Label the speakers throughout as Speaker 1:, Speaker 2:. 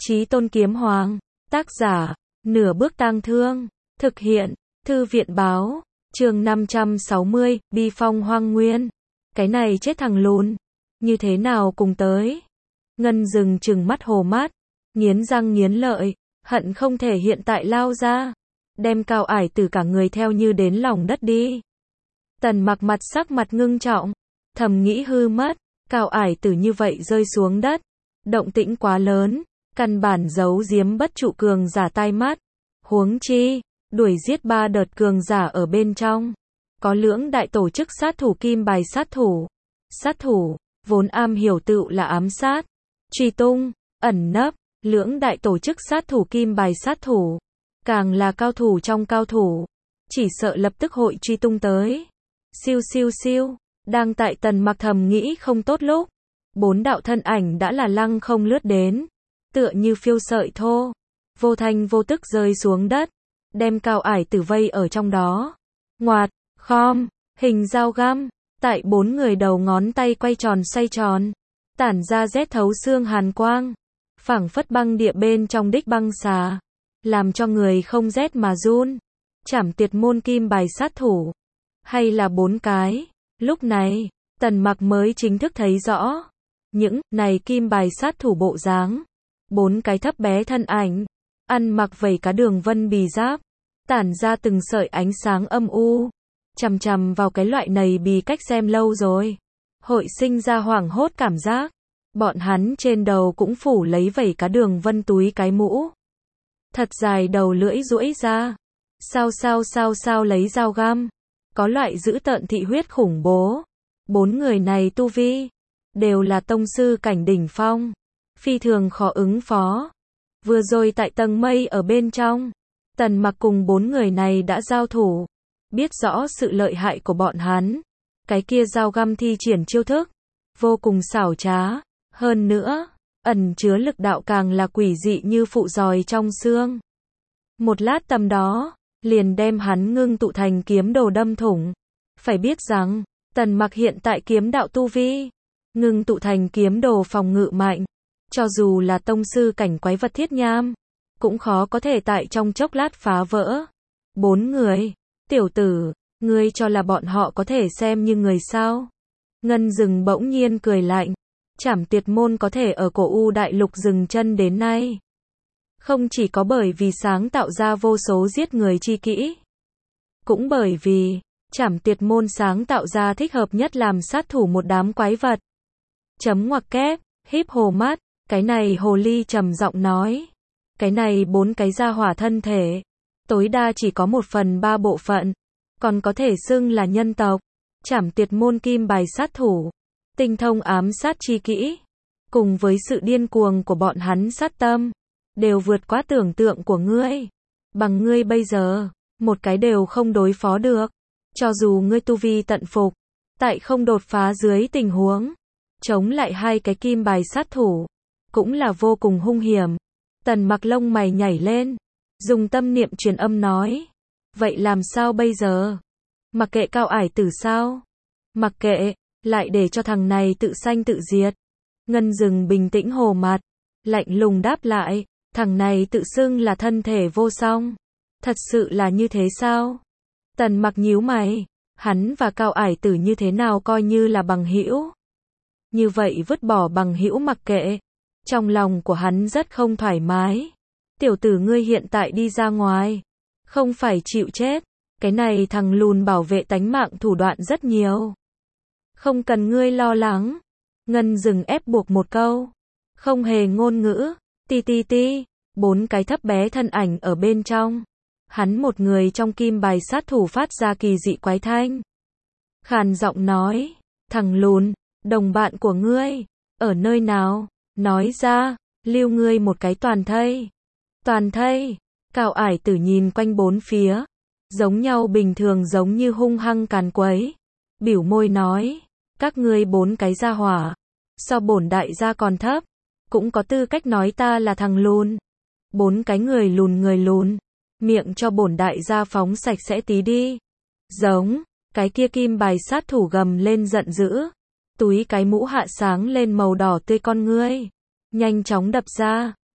Speaker 1: Chí Tôn Kiếm Hoàng, tác giả, Nửa Bước Tang Thương, thực hiện, Thư viện báo, chương 560, Bi Phong Hoang Nguyên. Cái này chết thằng lùn, như thế nào cùng tới? Ngân Dừng trừng mắt hồ mát, nghiến răng nghiến lợi, hận không thể hiện tại lao ra, đem Cao Ải Tử cả người theo như đến lòng đất đi. Tần Mặc mặt sắc mặt ngưng trọng, thầm nghĩ hư mất, Cao Ải Tử như vậy rơi xuống đất, động tĩnh quá lớn, căn bản giấu giếm bất trụ cường giả tai mắt. Huống chi, đuổi giết 3 đợt cường giả ở bên trong. Có lưỡng đại tổ chức sát thủ kim bài sát thủ. Sát thủ, vốn am hiểu tựu là ám sát, truy tung, ẩn nấp, lưỡng đại tổ chức sát thủ kim bài sát thủ. Càng là cao thủ trong cao thủ, chỉ sợ lập tức hội truy tung tới. Siêu siêu siêu, đang tại Tần Mặc thầm nghĩ không tốt lúc. 4 đạo thân ảnh đã là lăng không lướt đến, tựa như phiêu sợi thô, vô thanh vô tức rơi xuống đất, đem Cao Ải Tử vây ở trong đó. Ngoạt, khom, hình dao găm, tại 4 người đầu ngón tay quay tròn xoay tròn, tản ra rét thấu xương hàn quang, phảng phất băng địa bên trong đích băng xà, làm cho người không rét mà run. Trảm Tiệt môn kim bài sát thủ, hay là 4 cái? Lúc này, Tần Mặc mới chính thức thấy rõ, những này kim bài sát thủ bộ dáng, 4 cái thấp bé thân ảnh, ăn mặc vảy cá đường vân bì giáp, tản ra từng sợi ánh sáng âm u, chằm chằm vào cái loại này bì cách xem lâu rồi, hội sinh ra hoảng hốt cảm giác. Bọn hắn trên đầu cũng phủ lấy vảy cá đường vân túi cái mũ, thật dài đầu lưỡi duỗi ra, sao lấy dao găm, có loại dữ tợn thị huyết khủng bố. 4 người này tu vi đều là tông sư cảnh đỉnh phong, phi thường khó ứng phó. Vừa rồi tại tầng mây ở bên trong, Tần Mặc cùng 4 người này đã giao thủ, biết rõ sự lợi hại của bọn hắn. Cái kia dao găm thi triển chiêu thức, vô cùng xảo trá, hơn nữa, ẩn chứa lực đạo càng là quỷ dị như phụ giòi trong xương. Một lát tầm đó, liền đem hắn ngưng tụ thành kiếm đồ đâm thủng. Phải biết rằng, Tần Mặc hiện tại kiếm đạo tu vi, ngưng tụ thành kiếm đồ phòng ngự mạnh, cho dù là tông sư cảnh quái vật thiết nham, cũng khó có thể tại trong chốc lát phá vỡ. 4 người, tiểu tử, ngươi cho là bọn họ có thể xem như người sao? Ngân Dừng bỗng nhiên cười lạnh, Trảm Tiệt môn có thể ở cổ U đại lục dừng chân đến nay, không chỉ có bởi vì sáng tạo ra vô số giết người chi kỹ, cũng bởi vì Trảm Tiệt môn sáng tạo ra thích hợp nhất làm sát thủ một đám quái vật. Chấm ngoặc kép, híp hồ mắt, cái này hồ ly trầm giọng nói, cái này 4 cái gia hỏa thân thể, tối đa chỉ có 1/3 bộ phận, còn có thể xưng là nhân tộc. Trảm Tiệt môn kim bài sát thủ, tinh thông ám sát chi kỹ, cùng với sự điên cuồng của bọn hắn sát tâm, đều vượt quá tưởng tượng của ngươi. Bằng ngươi bây giờ, một cái đều không đối phó được. Cho dù ngươi tu vi tận phục, tại không đột phá dưới tình huống, chống lại 2 cái kim bài sát thủ, cũng là vô cùng hung hiểm. Tần Mặc lông mày nhảy lên, dùng tâm niệm truyền âm nói, vậy làm sao bây giờ? Mặc kệ Cao Ải Tử sao? Mặc kệ, lại để cho thằng này tự sanh tự diệt. Ngân Dừng bình tĩnh hồ mặt, lạnh lùng đáp lại, thằng này tự xưng là thân thể vô song, thật sự là như thế sao? Tần Mặc nhíu mày, hắn và Cao Ải Tử như thế nào coi như là bằng hữu? Như vậy vứt bỏ bằng hữu mặc kệ, trong lòng của hắn rất không thoải mái. Tiểu tử ngươi hiện tại đi ra ngoài, không phải chịu chết, cái này thằng lùn bảo vệ tánh mạng thủ đoạn rất nhiều. Không cần ngươi lo lắng. Ngân Dừng ép buộc một câu, không hề ngôn ngữ, ti. 4 cái thấp bé thân ảnh ở bên trong. Hắn một người trong kim bài sát thủ phát ra kỳ dị quái thanh. Khàn giọng nói, thằng lùn, đồng bạn của ngươi, ở nơi nào? Nói ra, lưu ngươi một cái toàn thây. Toàn thây? Cao Ải Tử nhìn quanh 4 phía, giống nhau bình thường giống như hung hăng càn quấy. Biểu môi nói, các ngươi 4 cái gia hỏa, so bổn đại gia còn thấp, cũng có tư cách nói ta là thằng lùn. 4 cái người lùn, miệng cho bổn đại gia phóng sạch sẽ tí đi. Giống, cái kia kim bài sát thủ gầm lên giận dữ, túi cái mũ hạ sáng lên màu đỏ tươi con ngươi, nhanh chóng đập ra,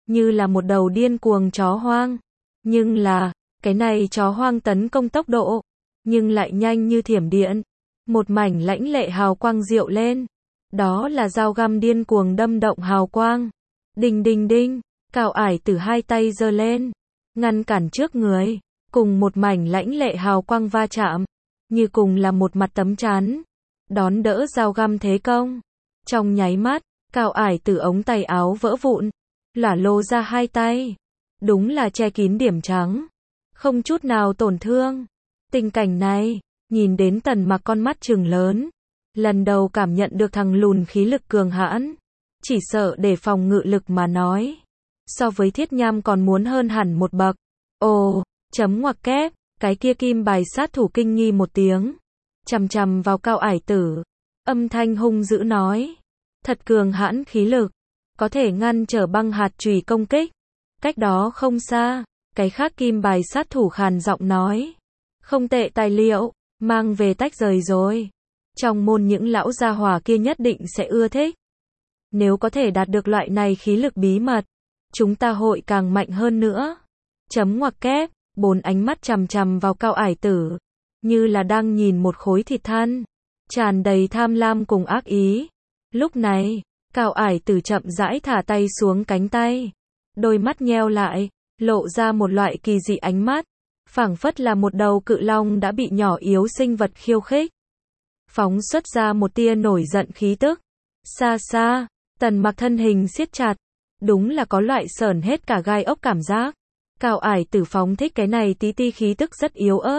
Speaker 1: như là một đầu điên cuồng chó hoang. Nhưng là, cái này chó hoang tấn công tốc độ, nhưng lại nhanh như thiểm điện. Một mảnh lãnh lệ hào quang diệu lên. Đó là dao găm điên cuồng đâm động hào quang. Đinh đinh đinh, Cao Ải Tử hai tay giơ lên, ngăn cản trước người, cùng một mảnh lãnh lệ hào quang va chạm, như cùng là một mặt tấm chắn, đón đỡ dao găm thế công. Trong nháy mắt, Cao Ải Tử ống tay áo vỡ vụn, lả lồ ra hai tay, đúng là che kín điểm trắng, không chút nào tổn thương. Tình cảnh này, nhìn đến Tần Mặc con mắt trừng lớn, lần đầu cảm nhận được thằng lùn khí lực cường hãn, chỉ sợ để phòng ngự lực mà nói, so với Thiết Nham còn muốn hơn hẳn một bậc. Ồ, chấm ngoặc kép, cái kia kim bài sát thủ kinh nghi một tiếng, chằm chằm vào Cao Ải Tử, âm thanh hung dữ nói, thật cường hãn khí lực, có thể ngăn trở băng hạt chùy công kích. Cách đó không xa, cái khác kim bài sát thủ khàn giọng nói, không tệ tài liệu, mang về tách rời rồi. Trong môn những lão gia hỏa kia nhất định sẽ ưa thích. Nếu có thể đạt được loại này khí lực bí mật, chúng ta hội càng mạnh hơn nữa. Chấm ngoặc kép, bốn ánh mắt chằm chằm vào Cao Ải Tử, như là đang nhìn một khối thịt than, tràn đầy tham lam cùng ác ý. Lúc này, Cao Ải Tử chậm rãi thả tay xuống cánh tay, đôi mắt nheo lại, lộ ra một loại kỳ dị ánh mắt, phảng phất là một đầu cự long đã bị nhỏ yếu sinh vật khiêu khích, phóng xuất ra một tia nổi giận khí tức. Xa xa, Tần Mặc thân hình siết chặt, đúng là có loại sởn hết cả gai ốc cảm giác. Cao Ải Tử phóng thích cái này tí ti khí tức rất yếu ớt,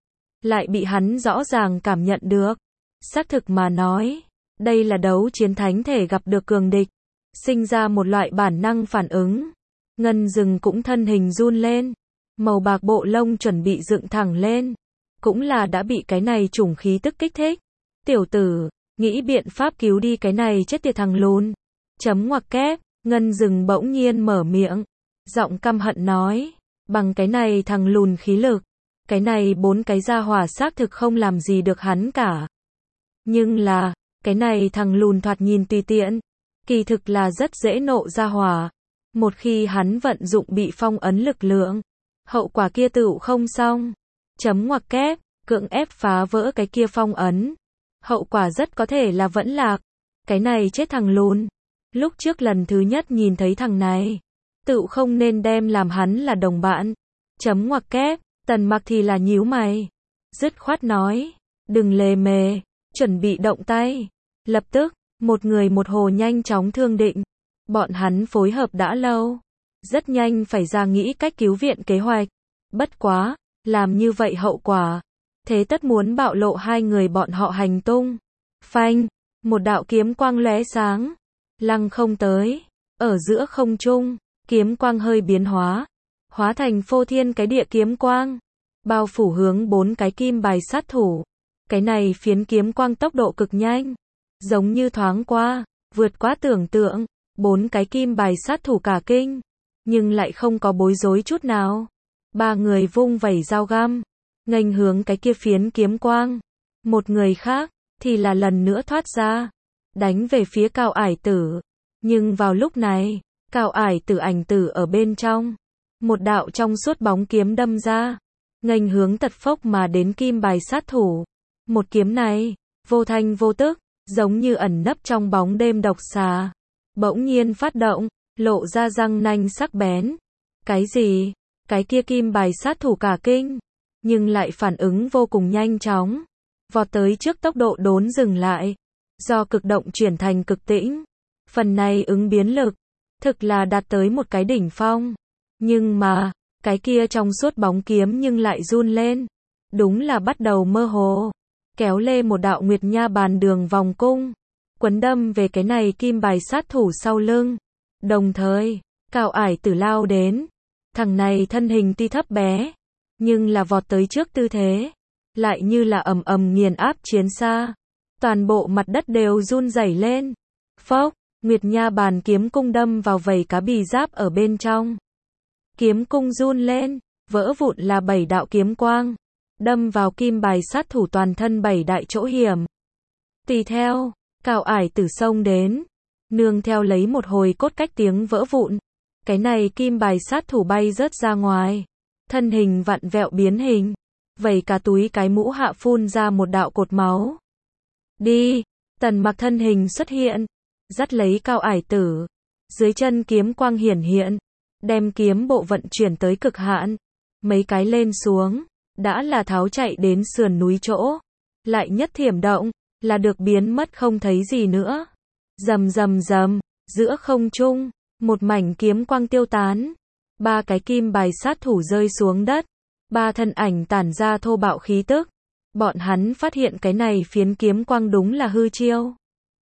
Speaker 1: lại bị hắn rõ ràng cảm nhận được. Xác thực mà nói, đây là đấu chiến thánh thể gặp được cường địch, sinh ra một loại bản năng phản ứng. Ngân Dừng cũng thân hình run lên, màu bạc bộ lông chuẩn bị dựng thẳng lên, cũng là đã bị cái này chủng khí tức kích thích. Tiểu tử, nghĩ biện pháp cứu đi cái này chết tiệt thằng lùn. Chấm ngoặc kép, Ngân Dừng bỗng nhiên mở miệng, giọng căm hận nói, bằng cái này thằng lùn khí lực, cái này bốn cái gia hỏa xác thực không làm gì được hắn cả. Nhưng là, cái này thằng lùn thoạt nhìn tùy tiện, kỳ thực là rất dễ nộ gia hỏa. Một khi hắn vận dụng bị phong ấn lực lượng, hậu quả kia tựu không xong. Chấm ngoặc kép, cưỡng ép phá vỡ cái kia phong ấn, hậu quả rất có thể là vẫn lạc. Cái này chết thằng lùn, lúc trước lần thứ nhất nhìn thấy thằng này, tựu không nên đem làm hắn là đồng bạn. Chấm ngoặc kép, Tần Mặc thì là nhíu mày, dứt khoát nói, đừng lề mề, chuẩn bị động tay. Lập tức, một người một hồ nhanh chóng thương định. Bọn hắn phối hợp đã lâu, rất nhanh phải ra nghĩ cách cứu viện kế hoạch. Bất quá, làm như vậy hậu quả, thế tất muốn bạo lộ hai người bọn họ hành tung. Phanh, một đạo kiếm quang lóe sáng, lăng không tới, ở giữa không trung, kiếm quang hơi biến hóa, hóa thành phô thiên cái địa kiếm quang, bao phủ hướng bốn cái kim bài sát thủ. Cái này phiến kiếm quang tốc độ cực nhanh, giống như thoáng qua, vượt quá tưởng tượng. Bốn cái kim bài sát thủ cả kinh, nhưng lại không có bối rối chút nào. Ba người vung vẩy dao găm, nghênh hướng cái kia phiến kiếm quang. Một người khác, thì là lần nữa thoát ra, đánh về phía Cao Ải Tử. Nhưng vào lúc này, Cao Ải Tử ảnh tử ở bên trong. Một đạo trong suốt bóng kiếm đâm ra, nghênh hướng tật phốc mà đến kim bài sát thủ. Một kiếm này, vô thanh vô tức, giống như ẩn nấp trong bóng đêm độc xà. Bỗng nhiên phát động, lộ ra răng nanh sắc bén. Cái gì? Cái kia kim bài sát thủ cả kinh, nhưng lại phản ứng vô cùng nhanh chóng, vọt tới trước tốc độ đốn dừng lại, do cực động chuyển thành cực tĩnh. Phần này ứng biến lực, thực là đạt tới một cái đỉnh phong. Nhưng mà, cái kia trong suốt bóng kiếm nhưng lại run lên, đúng là bắt đầu mơ hồ, kéo lê một đạo nguyệt nha bàn đường vòng cung, quấn đâm về cái này kim bài sát thủ sau lưng. Đồng thời, Cao Ải Tử lao đến. Thằng này thân hình tuy thấp bé, nhưng là vọt tới trước tư thế, lại như là ầm ầm nghiền áp chiến xa. Toàn bộ mặt đất đều run rẩy lên. Phốc, nguyệt nha bàn kiếm cung đâm vào vảy cá bì giáp ở bên trong. Kiếm cung run lên, vỡ vụn là 7 đạo kiếm quang, đâm vào kim bài sát thủ toàn thân 7 đại chỗ hiểm. Tùy theo, Cao Ải Tử xông đến, nương theo lấy một hồi cốt cách tiếng vỡ vụn, Cái này kim bài sát thủ bay rớt ra ngoài. Thân hình vặn vẹo biến hình. Vẩy cả túi cái mũ hạ phun ra một đạo cột máu. Đi. Tần Mặc thân hình xuất hiện. Dắt lấy Cao Ải Tử. Dưới chân kiếm quang hiển hiện. Đem kiếm bộ vận chuyển tới cực hạn. Mấy cái lên xuống. Đã là tháo chạy đến sườn núi chỗ. Lại nhất thiểm động. Là được biến mất không thấy gì nữa. Rầm rầm rầm. Giữa không trung. Một mảnh kiếm quang tiêu tán. Ba cái kim bài sát thủ rơi xuống đất. Ba thân ảnh tản ra thô bạo khí tức. Bọn hắn phát hiện cái này phiến kiếm quang đúng là hư chiêu.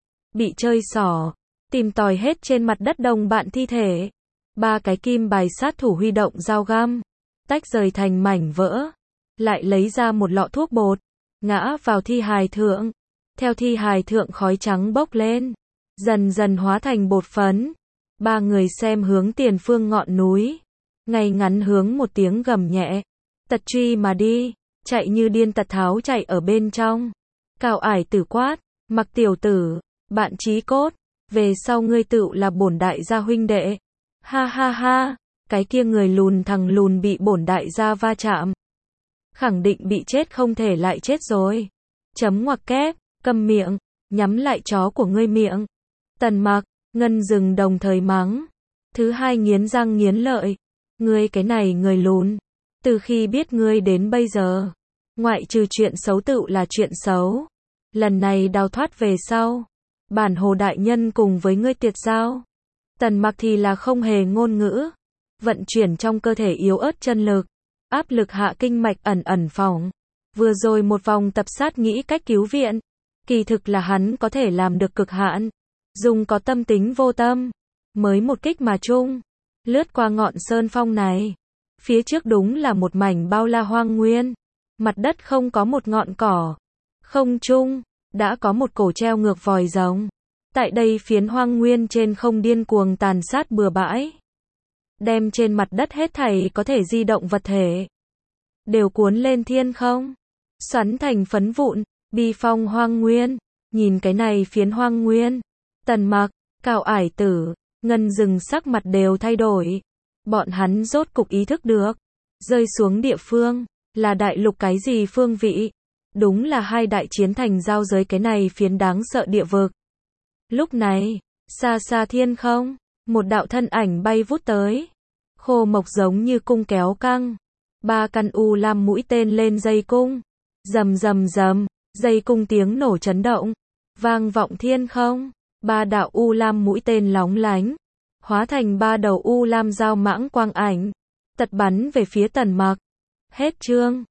Speaker 1: Bị chơi xỏ. Tìm tòi hết trên mặt đất đồng bạn thi thể. Ba cái kim bài sát thủ huy động dao găm. Tách rời thành mảnh vỡ. Lại lấy ra một lọ thuốc bột. Ngã vào thi hài thượng. Theo thi hài thượng khói trắng bốc lên. Dần dần hóa thành bột phấn. Ba người xem hướng tiền phương ngọn núi. Ngay ngắn hướng một tiếng gầm nhẹ. Tật truy mà đi. Chạy như điên tật tháo chạy ở bên trong. Cao Ải Tử quát. Mặc tiểu tử. Bạn chí cốt. Về sau ngươi tựu là bổn đại gia huynh đệ. Ha ha ha. Cái kia người lùn thằng lùn bị bổn đại gia va chạm. Khẳng định bị chết không thể lại chết rồi. Chấm ngoặc kép. Câm miệng. Nhắm lại chó của ngươi miệng. Tần Mặc. Ngân Dừng đồng thời mắng. Thứ hai nghiến răng nghiến lợi. Ngươi cái này người lùn. Từ khi biết ngươi đến bây giờ. Ngoại trừ chuyện xấu tựu là chuyện xấu. Lần này đào thoát về sau. Bản Hồ đại nhân cùng với ngươi tiệt giao. Tần Mặc thì là không hề ngôn ngữ. Vận chuyển trong cơ thể yếu ớt chân lực. Áp lực hạ kinh mạch ẩn ẩn phỏng. Vừa rồi một vòng tập sát nghĩ cách cứu viện. Kỳ thực là hắn có thể làm được cực hạn. Dùng có tâm tính vô tâm. Mới một kích mà chung. Lướt qua ngọn sơn phong này. Phía trước đúng là một mảnh bao la hoang nguyên. Mặt đất không có một ngọn cỏ. Không trung. Đã có một cổ treo ngược vòi rồng. Tại đây phiến hoang nguyên trên không điên cuồng tàn sát bừa bãi. Đem trên mặt đất hết thảy có thể di động vật thể. Đều cuốn lên thiên không. Xoắn thành phấn vụn. Bi phong hoang nguyên. Nhìn cái này phiến hoang nguyên. Tần Mặc, Cao Ải Tử, Ngân Dừng sắc mặt đều thay đổi. Bọn hắn rốt cục ý thức được. Rơi xuống địa phương. Là đại lục cái gì phương vị. Đúng là hai đại chiến thành giao giới cái này phiến đáng sợ địa vực. Lúc này, xa xa thiên không. Một đạo thân ảnh bay vút tới. Khô mộc giống như cung kéo căng. Ba căn u lam mũi tên lên dây cung. Rầm rầm rầm. Dây cung tiếng nổ chấn động. Vang vọng thiên không. Ba đạo u lam mũi tên lóng lánh. Hóa thành ba đầu u lam dao mãng quang ảnh. Tật bắn về phía Tần Mặc. Hết chương.